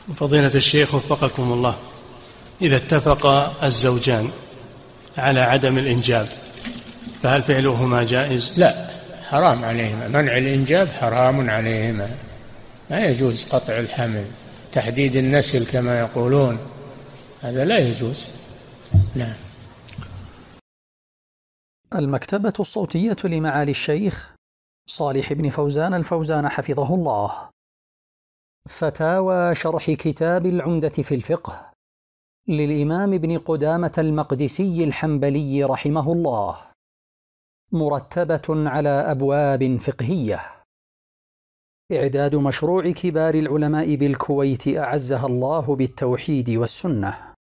فضيلة الشيخ وفقكم الله، إذا اتفق الزوجان على عدم الإنجاب فهل فعلهما جائز؟ لا، حرام عليهما، منع الإنجاب حرام عليهما، لا يجوز قطع الحمل، تحديد النسل كما يقولون، هذا لا يجوز. نعم. المكتبة الصوتية لمعالي الشيخ صالح بن فوزان الفوزان حفظه الله. فتاوى شرح كتاب العمدة في الفقه للإمام ابن قدامة المقدسي الحنبلي رحمه الله، مرتبة على أبواب فقهية. إعداد مشروع كبار العلماء بالكويت أعزها الله بالتوحيد والسنة.